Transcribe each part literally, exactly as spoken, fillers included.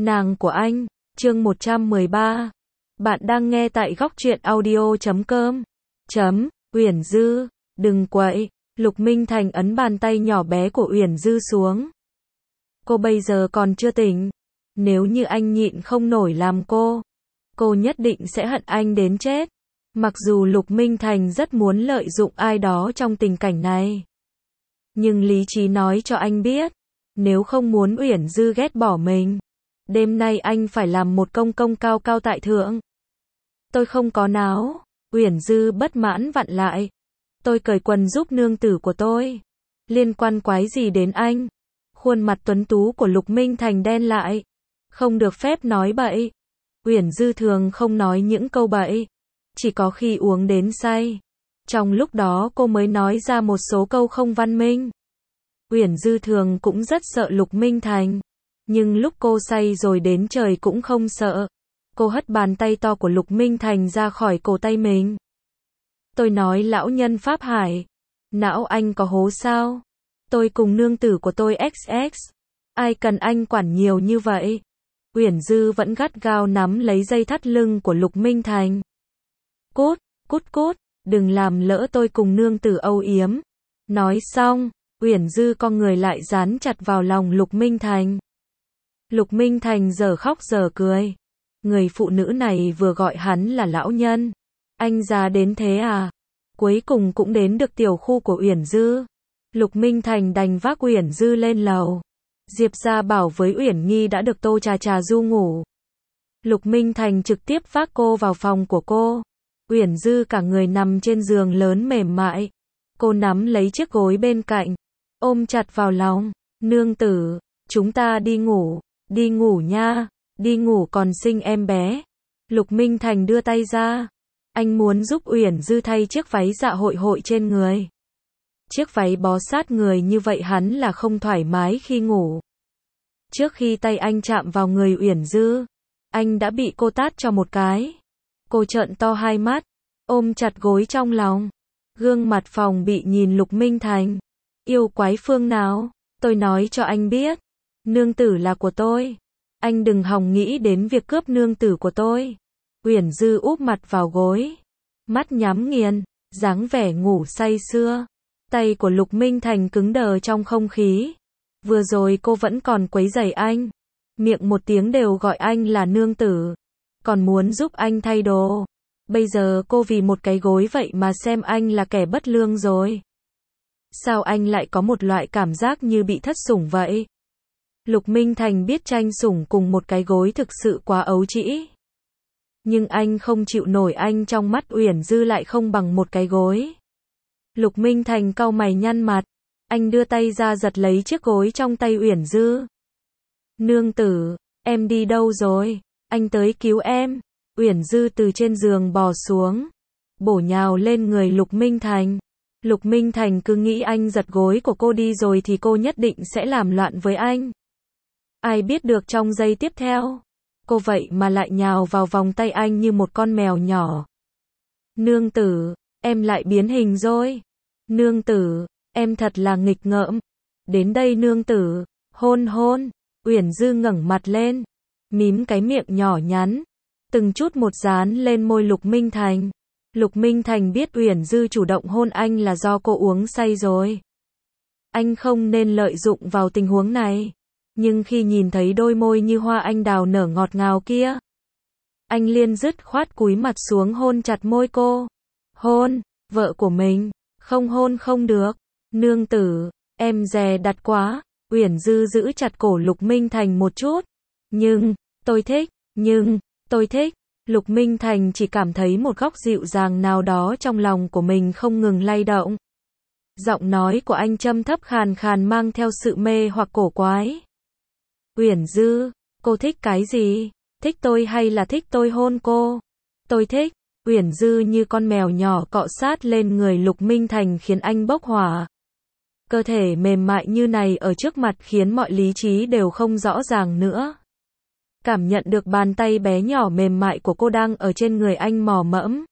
Nàng của anh, chương một trăm mười ba. Bạn đang nghe tại góc truyện audio chấm com. Chấm, Uyển Dư, đừng quậy. Lục Minh Thành ấn bàn tay nhỏ bé của Uyển Dư xuống. Cô bây giờ còn chưa tỉnh. Nếu như anh nhịn không nổi làm cô, cô nhất định sẽ hận anh đến chết. Mặc dù Lục Minh Thành rất muốn lợi dụng ai đó trong tình cảnh này, nhưng lý trí nói cho anh biết, nếu không muốn Uyển Dư ghét bỏ mình, đêm nay anh phải làm một công công cao cao tại thượng. Tôi không có náo. Uyển Dư bất mãn vặn lại. Tôi cởi quần giúp nương tử của tôi. Liên quan quái gì đến anh? Khuôn mặt tuấn tú của Lục Minh Thành đen lại. Không được phép nói bậy. Uyển Dư thường không nói những câu bậy. Chỉ có khi uống đến say. Trong lúc đó cô mới nói ra một số câu không văn minh. Uyển Dư thường cũng rất sợ Lục Minh Thành. Nhưng lúc cô say rồi đến trời cũng không sợ. Cô hất bàn tay to của Lục Minh Thành ra khỏi cổ tay mình. Tôi nói lão nhân Pháp Hải. Não anh có hố sao? Tôi cùng nương tử của tôi ích ích. Ai cần anh quản nhiều như vậy? Uyển Dư vẫn gắt gao nắm lấy dây thắt lưng của Lục Minh Thành. Cút, cút cút, đừng làm lỡ tôi cùng nương tử âu yếm. Nói xong, Uyển Dư con người lại dán chặt vào lòng Lục Minh Thành. Lục Minh Thành giờ khóc giờ cười. Người phụ nữ này vừa gọi hắn là lão nhân. Anh già đến thế à? Cuối cùng cũng đến được tiểu khu của Uyển Dư. Lục Minh Thành đành vác Uyển Dư lên lầu. Diệp Gia Bảo với Uyển Nhi đã được Tô Trà Trà du ngủ. Lục Minh Thành trực tiếp vác cô vào phòng của cô. Uyển Dư cả người nằm trên giường lớn mềm mại. Cô nắm lấy chiếc gối bên cạnh, ôm chặt vào lòng. Nương tử, chúng ta đi ngủ, đi ngủ nha, đi ngủ còn sinh em bé. Lục Minh Thành đưa tay ra. Anh muốn giúp Uyển Dư thay chiếc váy dạ hội hội trên người. Chiếc váy bó sát người như vậy hắn là không thoải mái khi ngủ. Trước khi tay anh chạm vào người Uyển Dư, anh đã bị cô tát cho một cái. Cô trợn to hai mắt, ôm chặt gối trong lòng. Gương mặt phòng bị nhìn Lục Minh Thành. Yêu quái phương nào? Tôi nói cho anh biết. Nương tử là của tôi. Anh đừng hòng nghĩ đến việc cướp nương tử của tôi. Uyển Dư úp mặt vào gối. Mắt nhắm nghiền, dáng vẻ ngủ say sưa. Tay của Lục Minh Thành cứng đờ trong không khí. Vừa rồi cô vẫn còn quấy rầy anh. Miệng một tiếng đều gọi anh là nương tử. Còn muốn giúp anh thay đồ. Bây giờ cô vì một cái gối vậy mà xem anh là kẻ bất lương rồi. Sao anh lại có một loại cảm giác như bị thất sủng vậy? Lục Minh Thành biết tranh sủng cùng một cái gối thực sự quá ấu trĩ. Nhưng anh không chịu nổi anh trong mắt Uyển Dư lại không bằng một cái gối. Lục Minh Thành cau mày nhăn mặt. Anh đưa tay ra giật lấy chiếc gối trong tay Uyển Dư. Nương tử, em đi đâu rồi? Anh tới cứu em. Uyển Dư từ trên giường bò xuống, bổ nhào lên người Lục Minh Thành. Lục Minh Thành cứ nghĩ anh giật gối của cô đi rồi thì cô nhất định sẽ làm loạn với anh. Ai biết được trong giây tiếp theo, cô vậy mà lại nhào vào vòng tay anh như một con mèo nhỏ. Nương tử, em lại biến hình rồi. Nương tử, em thật là nghịch ngợm. Đến đây nương tử, hôn hôn. Uyển Dư ngẩng mặt lên, mím cái miệng nhỏ nhắn, từng chút một dán lên môi Lục Minh Thành. Lục Minh Thành biết Uyển Dư chủ động hôn anh là do cô uống say rồi. Anh không nên lợi dụng vào tình huống này. Nhưng khi nhìn thấy đôi môi như hoa anh đào nở ngọt ngào kia, anh liền dứt khoát cúi mặt xuống hôn chặt môi cô. Hôn, vợ của mình, không hôn không được. Nương tử, em dè đặt quá. Uyển Dư giữ chặt cổ Lục Minh Thành một chút. Nhưng, tôi thích, nhưng, tôi thích. Lục Minh Thành chỉ cảm thấy một góc dịu dàng nào đó trong lòng của mình không ngừng lay động. Giọng nói của anh trầm thấp khàn khàn mang theo sự mê hoặc cổ quái. Uyển Dư, cô thích cái gì? Thích tôi hay là thích tôi hôn cô? Tôi thích. Uyển Dư như con mèo nhỏ cọ sát lên người Lục Minh Thành khiến anh bốc hỏa. Cơ thể mềm mại như này ở trước mặt khiến mọi lý trí đều không rõ ràng nữa. Cảm nhận được bàn tay bé nhỏ mềm mại của cô đang ở trên người anh mò mẫm.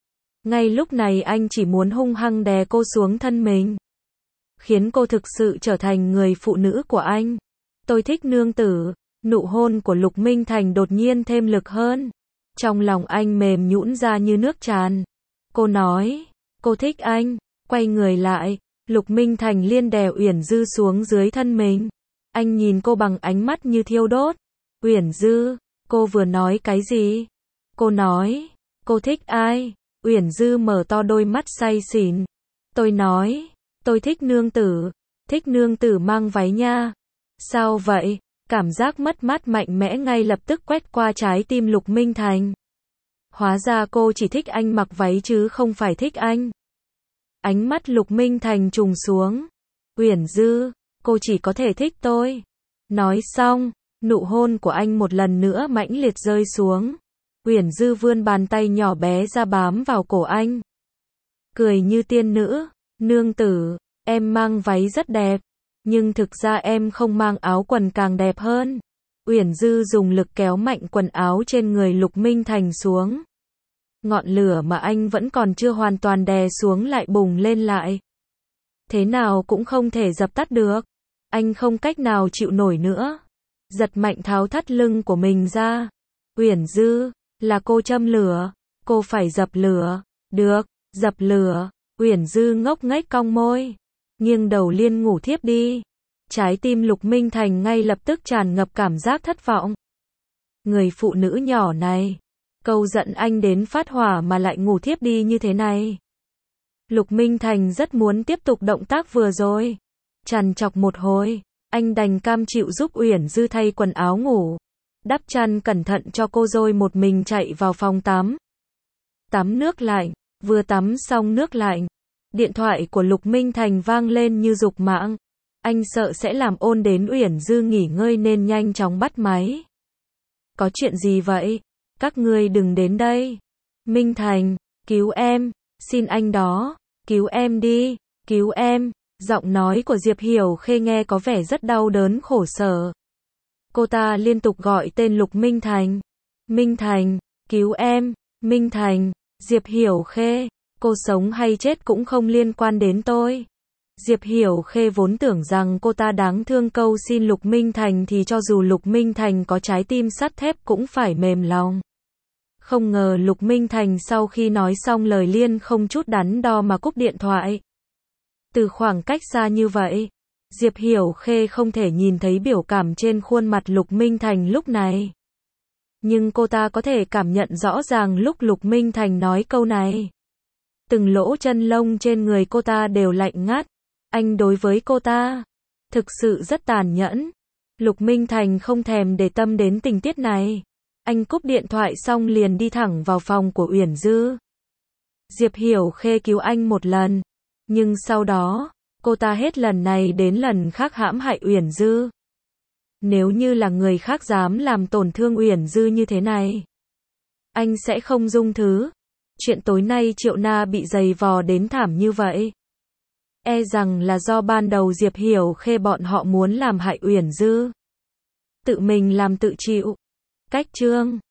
Ngay lúc này anh chỉ muốn hung hăng đè cô xuống thân mình. Khiến cô thực sự trở thành người phụ nữ của anh. Tôi thích nương tử. Nụ hôn của Lục Minh Thành đột nhiên thêm lực hơn. Trong lòng anh mềm nhũn ra như nước tràn. Cô nói, cô thích anh. Quay người lại, Lục Minh Thành liên đè Uyển Dư xuống dưới thân mình. Anh nhìn cô bằng ánh mắt như thiêu đốt. Uyển Dư, cô vừa nói cái gì? Cô nói, cô thích ai? Uyển Dư mở to đôi mắt say xỉn. Tôi nói, tôi thích nương tử. Thích nương tử mang váy nha. Sao vậy? Cảm giác mất mát mạnh mẽ ngay lập tức quét qua trái tim Lục Minh Thành. Hóa ra cô chỉ thích anh mặc váy chứ không phải thích anh. Ánh mắt Lục Minh Thành trùng xuống. Uyển Dư, cô chỉ có thể thích tôi. Nói xong, nụ hôn của anh một lần nữa mãnh liệt rơi xuống. Uyển Dư vươn bàn tay nhỏ bé ra bám vào cổ anh. Cười như tiên nữ, nương tử, em mang váy rất đẹp. Nhưng thực ra em không mang áo quần càng đẹp hơn. Uyển Dư dùng lực kéo mạnh quần áo trên người Lục Minh Thành xuống. Ngọn lửa mà anh vẫn còn chưa hoàn toàn đè xuống lại bùng lên lại. Thế nào cũng không thể dập tắt được. Anh không cách nào chịu nổi nữa. Giật mạnh tháo thắt lưng của mình ra. Uyển Dư, là cô châm lửa. Cô phải dập lửa. Được, dập lửa. Uyển Dư ngốc nghếch cong môi. Nghiêng đầu liên ngủ thiếp đi. Trái tim Lục Minh Thành ngay lập tức tràn ngập cảm giác thất vọng. Người phụ nữ nhỏ này, câu giận anh đến phát hỏa mà lại ngủ thiếp đi như thế này. Lục Minh Thành rất muốn tiếp tục động tác vừa rồi. Trằn trọc một hồi, anh đành cam chịu giúp Uyển Dư thay quần áo ngủ. Đắp chăn cẩn thận cho cô rồi một mình chạy vào phòng tắm. Tắm nước lạnh, vừa tắm xong nước lạnh. Điện thoại của Lục Minh Thành vang lên như dục mạng. Anh sợ sẽ làm ồn đến Uyển Dư nghỉ ngơi nên nhanh chóng bắt máy. Có chuyện gì vậy? Các ngươi đừng đến đây. Minh Thành, cứu em, xin anh đó, cứu em đi, cứu em. Giọng nói của Diệp Hiểu Khê nghe có vẻ rất đau đớn khổ sở. Cô ta liên tục gọi tên Lục Minh Thành. Minh Thành, cứu em, Minh Thành, Diệp Hiểu Khê. Cô sống hay chết cũng không liên quan đến tôi. Diệp Hiểu Khê vốn tưởng rằng cô ta đáng thương câu xin Lục Minh Thành thì cho dù Lục Minh Thành có trái tim sắt thép cũng phải mềm lòng. Không ngờ Lục Minh Thành sau khi nói xong lời liên không chút đắn đo mà cúp điện thoại. Từ khoảng cách xa như vậy, Diệp Hiểu Khê không thể nhìn thấy biểu cảm trên khuôn mặt Lục Minh Thành lúc này. Nhưng cô ta có thể cảm nhận rõ ràng lúc Lục Minh Thành nói câu này. Từng lỗ chân lông trên người cô ta đều lạnh ngắt. Anh đối với cô ta thực sự rất tàn nhẫn. Lục Minh Thành không thèm để tâm đến tình tiết này. Anh cúp điện thoại xong liền đi thẳng vào phòng của Uyển Dư. Diệp Hiểu Khê cứu anh một lần, nhưng sau đó, cô ta hết lần này đến lần khác hãm hại Uyển Dư. Nếu như là người khác dám làm tổn thương Uyển Dư như thế này, anh sẽ không dung thứ. Chuyện tối nay Triệu Na bị giày vò đến thảm như vậy. E rằng là do ban đầu Diệp Hiểu Khê bọn họ muốn làm hại Uyển Dư. Tự mình làm tự chịu. Cách chương